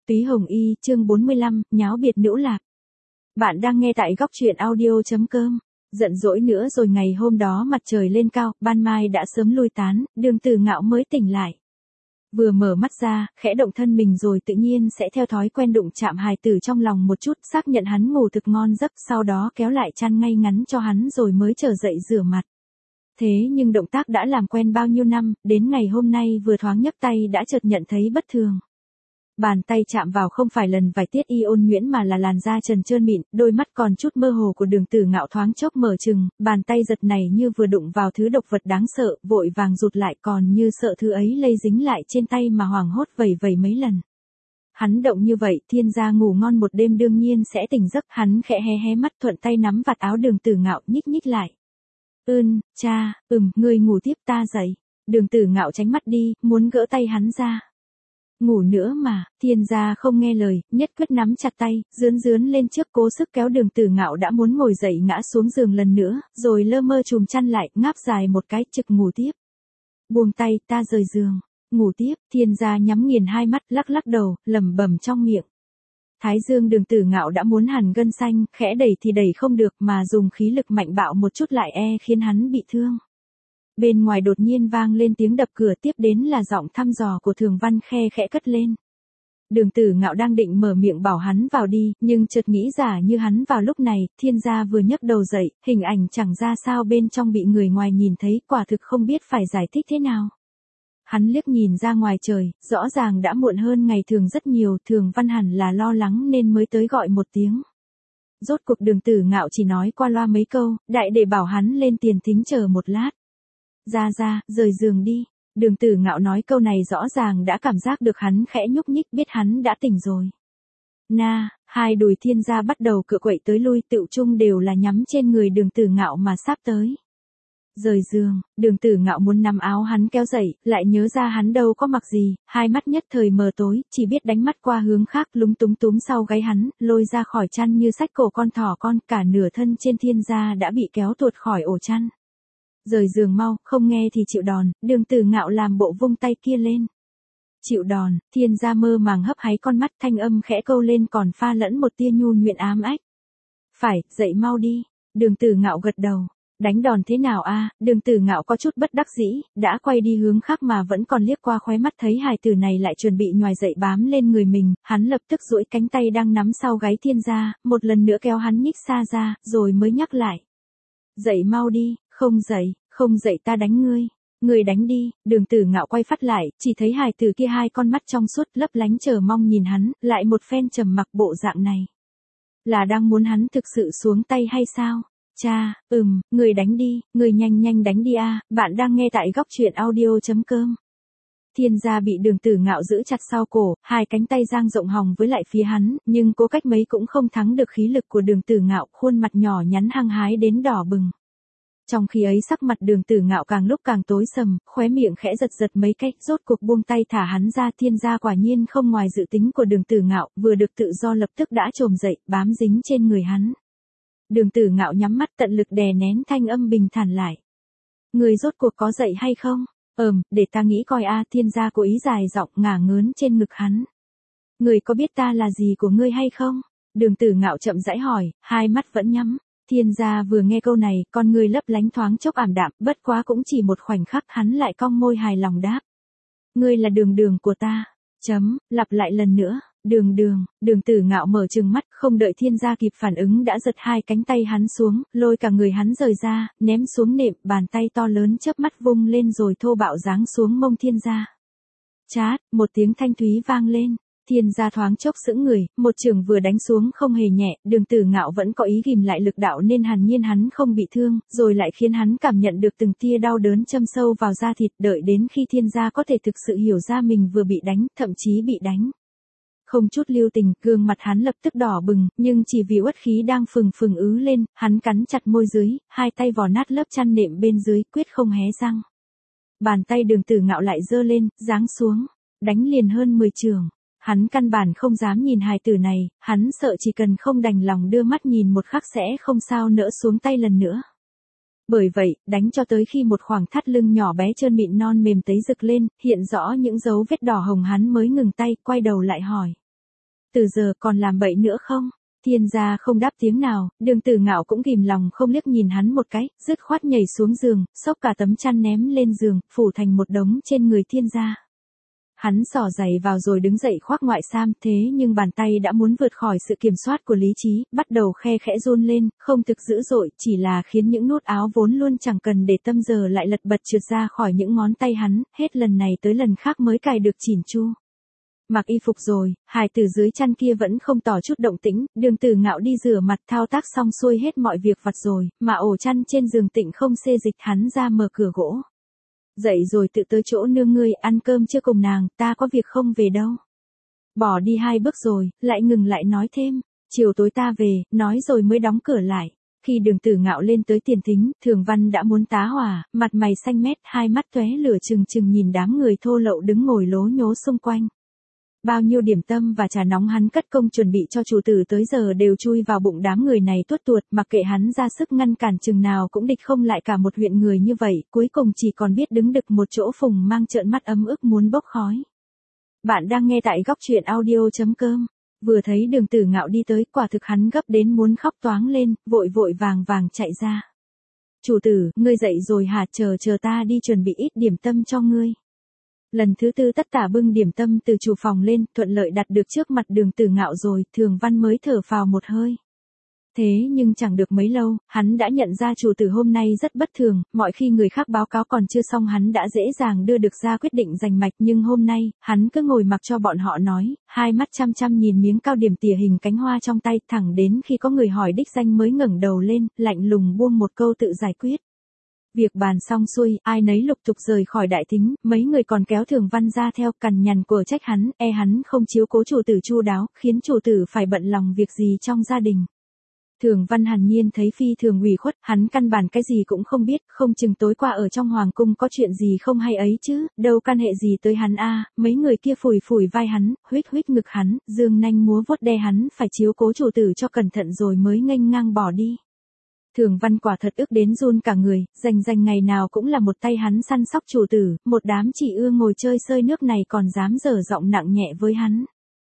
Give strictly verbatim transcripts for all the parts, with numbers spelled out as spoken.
Túy Hồng Y, chương bốn mươi lăm, nháo biệt nữ lạc. Bạn đang nghe tại góc truyện audio.com. Giận dỗi nữa rồi ngày hôm đó mặt trời lên cao, ban mai đã sớm lui tán, Đường Tử Ngạo mới tỉnh lại. Vừa mở mắt ra, khẽ động thân mình rồi tự nhiên sẽ theo thói quen đụng chạm hài tử trong lòng một chút, xác nhận hắn ngủ thực ngon giấc, sau đó kéo lại chăn ngay ngắn cho hắn rồi mới trở dậy rửa mặt. Thế nhưng động tác đã làm quen bao nhiêu năm, đến ngày hôm nay vừa thoáng nhấc tay đã chợt nhận thấy bất thường. Bàn tay chạm vào không phải lần vài tiết y ôn nhuyễn mà là làn da trần trơn mịn, đôi mắt còn chút mơ hồ của Đường Tử Ngạo thoáng chốc mở trừng, bàn tay giật này như vừa đụng vào thứ độc vật đáng sợ, vội vàng rụt lại còn như sợ thứ ấy lây dính lại trên tay mà hoảng hốt vẩy vẩy mấy lần. Hắn động như vậy, Thiên gia ngủ ngon một đêm đương nhiên sẽ tỉnh giấc, hắn khẽ hé hé mắt thuận tay nắm vạt áo Đường Tử Ngạo nhích nhích lại. Ưm, cha, ừm, ngươi ngủ tiếp ta dậy. Đường Tử Ngạo tránh mắt đi, muốn gỡ tay hắn ra. Ngủ nữa mà, Thiên gia không nghe lời, nhất quyết nắm chặt tay, dướn dướn lên trước cố sức kéo Đường Tử Ngạo đã muốn ngồi dậy ngã xuống giường lần nữa, rồi lơ mơ chùm chăn lại, ngáp dài một cái, trực ngủ tiếp. Buông tay, ta rời giường. Ngủ tiếp, Thiên gia nhắm nghiền hai mắt, lắc lắc đầu, lẩm bẩm trong miệng. Thái dương Đường Tử Ngạo đã muốn hẳn gân xanh, khẽ đẩy thì đẩy không được mà dùng khí lực mạnh bạo một chút lại e khiến hắn bị thương. Bên ngoài đột nhiên vang lên tiếng đập cửa, tiếp đến là giọng thăm dò của Thường Văn khe khẽ cất lên. Đường Tử Ngạo đang định mở miệng bảo hắn vào đi, nhưng chợt nghĩ giả như hắn vào lúc này, Thiên gia vừa nhấc đầu dậy, hình ảnh chẳng ra sao bên trong bị người ngoài nhìn thấy, quả thực không biết phải giải thích thế nào. Hắn liếc nhìn ra ngoài trời, rõ ràng đã muộn hơn ngày thường rất nhiều, Thường Văn hẳn là lo lắng nên mới tới gọi một tiếng. Rốt cuộc Đường Tử Ngạo chỉ nói qua loa mấy câu, đại để bảo hắn lên tiền thính chờ một lát. Ra ra, rời giường đi. Đường Tử Ngạo nói câu này rõ ràng đã cảm giác được hắn khẽ nhúc nhích, biết hắn đã tỉnh rồi. Na, hai đùi Thiên gia bắt đầu cựa quậy tới lui, tựu chung đều là nhắm trên người Đường Tử Ngạo mà sắp tới. Rời giường, Đường Tử Ngạo muốn nắm áo hắn kéo dậy, lại nhớ ra hắn đâu có mặc gì, hai mắt nhất thời mờ tối, chỉ biết đánh mắt qua hướng khác, lúng túng túm sau gáy hắn, lôi ra khỏi chăn như xách cổ con thỏ con, cả nửa thân trên Thiên gia đã bị kéo tuột khỏi ổ chăn. Rời giường mau, không nghe thì chịu đòn, Đường Tử Ngạo làm bộ vung tay kia lên. Chịu đòn, Thiên gia mơ màng hấp háy con mắt, thanh âm khẽ câu lên còn pha lẫn một tia nhu nhuyễn ám ách. Phải, dậy mau đi. Đường Tử Ngạo gật đầu. Đánh đòn thế nào a? Đường Tử Ngạo có chút bất đắc dĩ, đã quay đi hướng khác mà vẫn còn liếc qua khóe mắt thấy hài tử này lại chuẩn bị nhòi dậy bám lên người mình, hắn lập tức duỗi cánh tay đang nắm sau gáy Thiên gia, một lần nữa kéo hắn nhích xa ra, rồi mới nhắc lại. Dậy mau đi, không dậy, không dậy ta đánh ngươi. Ngươi đánh đi. Đường Tử Ngạo quay phát lại, chỉ thấy hài tử kia hai con mắt trong suốt lấp lánh chờ mong nhìn hắn, lại một phen trầm mặc bộ dạng này. Là đang muốn hắn thực sự xuống tay hay sao? Cha, ừm, người đánh đi, người nhanh nhanh đánh đi a, bạn đang nghe tại góc truyện audio.com. Thiên gia bị Đường Tử Ngạo giữ chặt sau cổ, hai cánh tay dang rộng hòng với lại phía hắn, nhưng cố cách mấy cũng không thắng được khí lực của Đường Tử Ngạo, khuôn mặt nhỏ nhắn hăng hái đến đỏ bừng. Trong khi ấy sắc mặt Đường Tử Ngạo càng lúc càng tối sầm, khóe miệng khẽ giật giật mấy cách, rốt cuộc buông tay thả hắn ra. Thiên gia quả nhiên không ngoài dự tính của Đường Tử Ngạo, vừa được tự do lập tức đã trồm dậy, bám dính trên người hắn. Đường Tử Ngạo nhắm mắt tận lực đè nén thanh âm bình thản lại. Người rốt cuộc có dậy hay không? Ừm, để ta nghĩ coi a. Thiên gia cố ý dài giọng ngả ngớn trên ngực hắn. Người có biết ta là gì của ngươi hay không? Đường Tử Ngạo chậm rãi hỏi, hai mắt vẫn nhắm. Thiên gia vừa nghe câu này, con người lấp lánh thoáng chốc ảm đạm, bất quá cũng chỉ một khoảnh khắc hắn lại cong môi hài lòng đáp. Ngươi là đường đường của ta. Chấm, lặp lại lần nữa. Đường đường, Đường Tử Ngạo mở trừng mắt, không đợi Thiên gia kịp phản ứng đã giật hai cánh tay hắn xuống, lôi cả người hắn rời ra, ném xuống nệm, bàn tay to lớn chớp mắt vung lên rồi thô bạo giáng xuống mông Thiên gia. Chát, một tiếng thanh thúy vang lên. Thiên gia thoáng chốc sững người, một trường vừa đánh xuống không hề nhẹ, Đường Tử Ngạo vẫn có ý ghim lại lực đạo nên hàn nhiên hắn không bị thương, rồi lại khiến hắn cảm nhận được từng tia đau đớn châm sâu vào da thịt, đợi đến khi Thiên gia có thể thực sự hiểu ra mình vừa bị đánh, thậm chí bị đánh. Không chút lưu tình, gương mặt hắn lập tức đỏ bừng, nhưng chỉ vì uất khí đang phừng phừng ứ lên, hắn cắn chặt môi dưới, hai tay vò nát lớp chăn nệm bên dưới, quyết không hé răng. Bàn tay Đường Tử Ngạo lại giơ lên, giáng xuống, đánh liền hơn mười chưởng. Hắn căn bản không dám nhìn hài tử này, hắn sợ chỉ cần không đành lòng đưa mắt nhìn một khắc sẽ không sao nỡ xuống tay lần nữa. Bởi vậy, đánh cho tới khi một khoảng thắt lưng nhỏ bé trơn mịn non mềm tấy rực lên, hiện rõ những dấu vết đỏ hồng hắn mới ngừng tay, quay đầu lại hỏi. từ giờ còn làm bậy nữa không? Thiên gia không đáp tiếng nào, Đường Tử Ngạo cũng ghìm lòng không liếc nhìn hắn một cái, dứt khoát nhảy xuống giường, xốc cả tấm chăn ném lên giường, phủ thành một đống trên người Thiên gia. Hắn xỏ giày vào rồi đứng dậy khoác ngoại sam, thế nhưng bàn tay đã muốn vượt khỏi sự kiểm soát của lý trí, bắt đầu khe khẽ run lên, không thực dữ dội, chỉ là khiến những nút áo vốn luôn chẳng cần để tâm giờ lại lật bật trượt ra khỏi những ngón tay hắn, hết lần này tới lần khác mới cài được chỉn chu. Mặc y phục rồi, hài tử dưới chăn kia vẫn không tỏ chút động tĩnh, Đường Tử Ngạo đi rửa mặt thao tác xong xuôi hết mọi việc vặt rồi, mà ổ chăn trên giường Tịnh không xê dịch hắn ra mở cửa gỗ. Dậy rồi tự tới chỗ nương ngươi, ăn cơm chưa cùng nàng, ta có việc không về đâu. Bỏ đi hai bước rồi, lại ngừng lại nói thêm, chiều tối ta về, nói rồi mới đóng cửa lại. Khi Đường Tử Ngạo lên tới tiền thính, Thường Văn đã muốn tá hỏa, mặt mày xanh mét, hai mắt tóe lửa trừng trừng nhìn đám người thô lậu đứng ngồi lố nhố xung quanh. Bao nhiêu điểm tâm và trà nóng hắn cất công chuẩn bị cho chủ tử tới giờ đều chui vào bụng đám người này tuốt tuột, mặc kệ hắn ra sức ngăn cản chừng nào cũng địch không lại cả một huyện người như vậy, cuối cùng chỉ còn biết đứng đực một chỗ phùng mang trợn mắt ấm ức muốn bốc khói. Bạn đang nghe tại góc truyện audio chấm com. Vừa thấy Đường Tử Ngạo đi tới, quả thực hắn gấp đến muốn khóc toáng lên, vội vội vàng vàng chạy ra. Chủ tử, ngươi dậy rồi hả? Chờ chờ ta đi chuẩn bị ít điểm tâm cho ngươi. Lần thứ tư tất tả bưng điểm tâm từ chủ phòng lên, thuận lợi đặt được trước mặt Đường Tử Ngạo rồi, Thường Văn mới thở phào một hơi. Thế nhưng chẳng được mấy lâu, hắn đã nhận ra chủ tử hôm nay rất bất thường, mọi khi người khác báo cáo còn chưa xong hắn đã dễ dàng đưa được ra quyết định giành mạch, nhưng hôm nay, hắn cứ ngồi mặc cho bọn họ nói, hai mắt chăm chăm nhìn miếng cao điểm tỉa hình cánh hoa trong tay, thẳng đến khi có người hỏi đích danh mới ngẩng đầu lên, lạnh lùng buông một câu tự giải quyết. Việc bàn xong xuôi, ai nấy lục tục rời khỏi đại thính, mấy người còn kéo Thường Văn ra theo, cằn nhằn của trách hắn, e hắn không chiếu cố chủ tử chu đáo, khiến chủ tử phải bận lòng việc gì trong gia đình. Thường Văn hàn nhiên thấy phi thường ủy khuất, hắn căn bản cái gì cũng không biết, không chừng tối qua ở trong hoàng cung có chuyện gì không hay ấy chứ, đâu can hệ gì tới hắn a. Mấy người kia phủi phủi vai hắn, huýt huýt ngực hắn, dương nanh múa vuốt đe hắn phải chiếu cố chủ tử cho cẩn thận rồi mới nghênh ngang bỏ đi. Thường Văn quả thật ức đến run cả người, rành rành ngày nào cũng là một tay hắn săn sóc chủ tử, một đám chỉ ưa ngồi chơi sơi nước này còn dám dở giọng nặng nhẹ với hắn.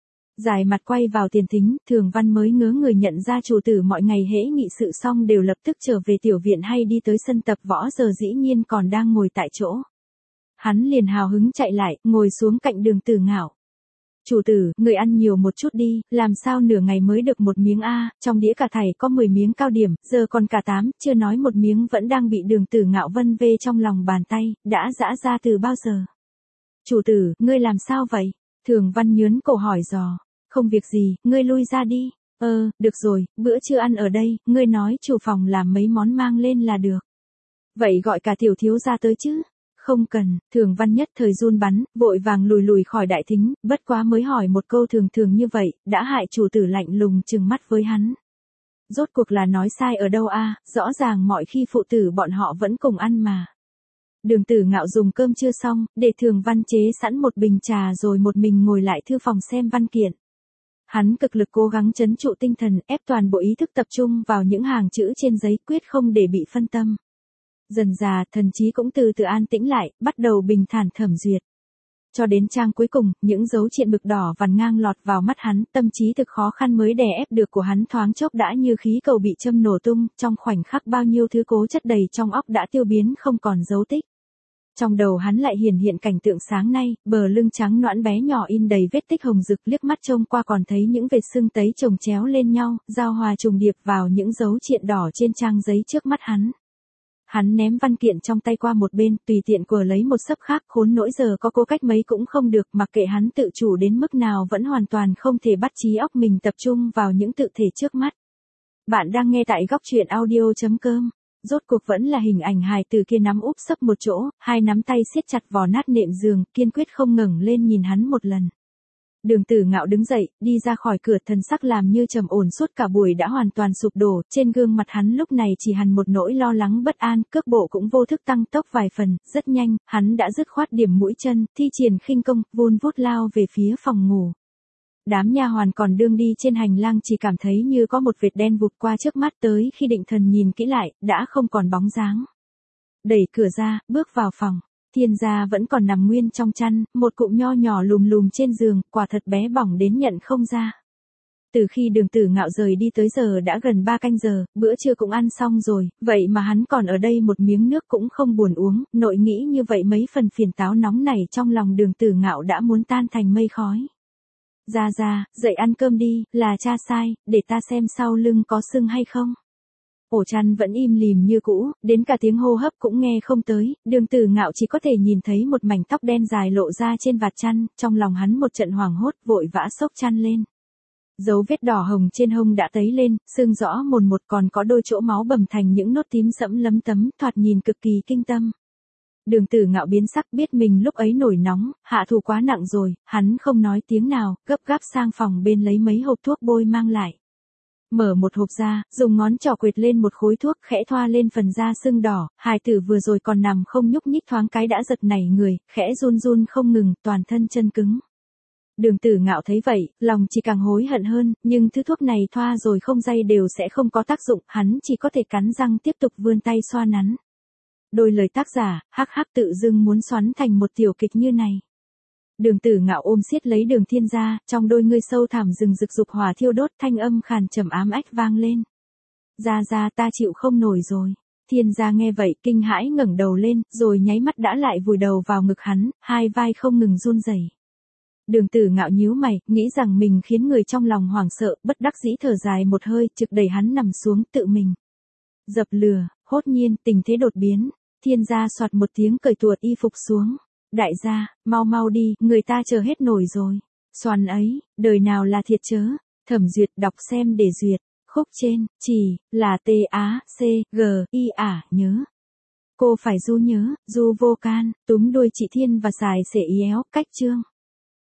Dài mặt quay vào tiền thính, Thường Văn mới ngớ người nhận ra chủ tử mọi ngày hễ nghị sự xong đều lập tức trở về tiểu viện hay đi tới sân tập võ, giờ dĩ nhiên còn đang ngồi tại chỗ. Hắn liền hào hứng chạy lại, ngồi xuống cạnh Đường Tử Ngạo. Chủ tử, người ăn nhiều một chút đi, làm sao nửa ngày mới được một miếng a, trong đĩa cả thảy có mười miếng cao điểm, giờ còn cả tám, chưa nói một miếng vẫn đang bị Đường Tử Ngạo vân vê trong lòng bàn tay, đã giã ra từ bao giờ. Chủ tử, ngươi làm sao vậy? Thường Văn nhớn cổ hỏi dò. Không việc gì, ngươi lui ra đi. Ờ, được rồi, bữa trưa ăn ở đây, ngươi nói chủ phòng làm mấy món mang lên là được. Vậy gọi cả tiểu thiếu gia tới chứ? Không cần, Thường Văn nhất thời run bắn, vội vàng lùi lùi khỏi đại thính, bất quá mới hỏi một câu thường thường như vậy, đã hại chủ tử lạnh lùng trừng mắt với hắn. Rốt cuộc là nói sai ở đâu a? Rõ ràng mọi khi phụ tử bọn họ vẫn cùng ăn mà. Đường Tử Ngạo dùng cơm chưa xong, để Thường Văn chế sẵn một bình trà rồi một mình ngồi lại thư phòng xem văn kiện. Hắn cực lực cố gắng trấn trụ tinh thần, ép toàn bộ ý thức tập trung vào những hàng chữ trên giấy, quyết không để bị phân tâm. Dần dà, thần trí cũng từ từ an tĩnh lại, bắt đầu bình thản thẩm duyệt. Cho đến trang cuối cùng, những dấu triện mực đỏ vằn ngang lọt vào mắt hắn, tâm trí thực khó khăn mới đè ép được của hắn thoáng chốc đã như khí cầu bị châm nổ tung, trong khoảnh khắc bao nhiêu thứ cố chất đầy trong óc đã tiêu biến không còn dấu tích. Trong đầu hắn lại hiển hiện cảnh tượng sáng nay, bờ lưng trắng nõn bé nhỏ in đầy vết tích hồng rực, liếc mắt trông qua còn thấy những vệt sưng tấy chồng chéo lên nhau, giao hòa trùng điệp vào những dấu triện đỏ trên trang giấy trước mắt hắn. Hắn ném văn kiện trong tay qua một bên, tùy tiện quờ lấy một xấp khác, khốn nỗi giờ có cố cách mấy cũng không được, mặc kệ hắn tự chủ đến mức nào vẫn hoàn toàn không thể bắt trí óc mình tập trung vào những tự thể trước mắt. Bạn đang nghe tại góc truyện audio chấm com. Rốt cuộc vẫn là hình ảnh hài tử kia nắm úp sấp một chỗ, hai nắm tay siết chặt vò nát nệm giường, kiên quyết không ngẩng lên nhìn hắn một lần. Đường Tử Ngạo đứng dậy, đi ra khỏi cửa, thần sắc làm như trầm ổn suốt cả buổi đã hoàn toàn sụp đổ, trên gương mặt hắn lúc này chỉ hằn một nỗi lo lắng bất an, cước bộ cũng vô thức tăng tốc vài phần, rất nhanh, hắn đã dứt khoát điểm mũi chân, thi triển khinh công, vun vút lao về phía phòng ngủ. Đám nha hoàn còn đương đi trên hành lang chỉ cảm thấy như có một vệt đen vụt qua trước mắt, tới khi định thần nhìn kỹ lại, đã không còn bóng dáng. Đẩy cửa ra, bước vào phòng. Thiên gia vẫn còn nằm nguyên trong chăn, một cụm nho nhỏ lùm lùm trên giường, quả thật bé bỏng đến nhận không ra. từ khi Đường Tử Ngạo rời đi tới giờ đã gần ba canh giờ, bữa trưa cũng ăn xong rồi, vậy mà hắn còn ở đây một miếng nước cũng không buồn uống, nội nghĩ như vậy mấy phần phiền táo nóng này trong lòng Đường Tử Ngạo đã muốn tan thành mây khói. Ra ra, dậy ăn cơm đi, là cha sai, để ta xem sau lưng có sưng hay không. Ổ chăn vẫn im lìm như cũ, đến cả tiếng hô hấp cũng nghe không tới, Đường Tử Ngạo chỉ có thể nhìn thấy một mảnh tóc đen dài lộ ra trên vạt chăn, trong lòng hắn một trận hoảng hốt, vội vã xốc chăn lên. Dấu vết đỏ hồng trên hông đã tấy lên, sưng rõ mồn một, còn có đôi chỗ máu bầm thành những nốt tím sẫm lấm tấm, thoạt nhìn cực kỳ kinh tâm. Đường Tử Ngạo biến sắc, biết mình lúc ấy nổi nóng, hạ thủ quá nặng rồi, hắn không nói tiếng nào, gấp gáp sang phòng bên lấy mấy hộp thuốc bôi mang lại. Mở một hộp ra, dùng ngón trỏ quệt lên một khối thuốc, khẽ thoa lên phần da sưng đỏ, hài tử vừa rồi còn nằm không nhúc nhích thoáng cái đã giật nảy người, khẽ run run không ngừng, toàn thân chân cứng. Đường Tử Ngạo thấy vậy, lòng chỉ càng hối hận hơn, nhưng thứ thuốc này thoa rồi không day đều sẽ không có tác dụng, hắn chỉ có thể cắn răng tiếp tục vươn tay xoa nắn. Đôi lời tác giả, hắc hắc tự dưng muốn xoắn thành một tiểu kịch như này. Đường Tử Ngạo ôm siết lấy Đường Thiên Gia, trong đôi ngươi sâu thẳm rừng rực dục hỏa thiêu đốt, thanh âm khàn trầm ám ách vang lên. Gia Gia, ta chịu không nổi rồi. Thiên Gia nghe vậy kinh hãi ngẩng đầu lên, rồi nháy mắt đã lại vùi đầu vào ngực hắn, hai vai không ngừng run rẩy. Đường Tử Ngạo nhíu mày, nghĩ rằng mình khiến người trong lòng hoảng sợ, bất đắc dĩ thở dài một hơi, trực đẩy hắn nằm xuống tự mình. Dập lừa, hốt nhiên, tình thế đột biến. Thiên Gia soạt một tiếng cởi tuột y phục xuống. Đại gia, mau mau đi, người ta chờ hết nổi rồi. Xoàn ấy, đời nào là thiệt chớ. Thẩm Duyệt đọc xem để duyệt. Khúc trên, chỉ, là T A C G I ả nhớ. Cô phải du nhớ, du vô can, túm đuôi chị Thiên và xài xể ý éo, cách chương.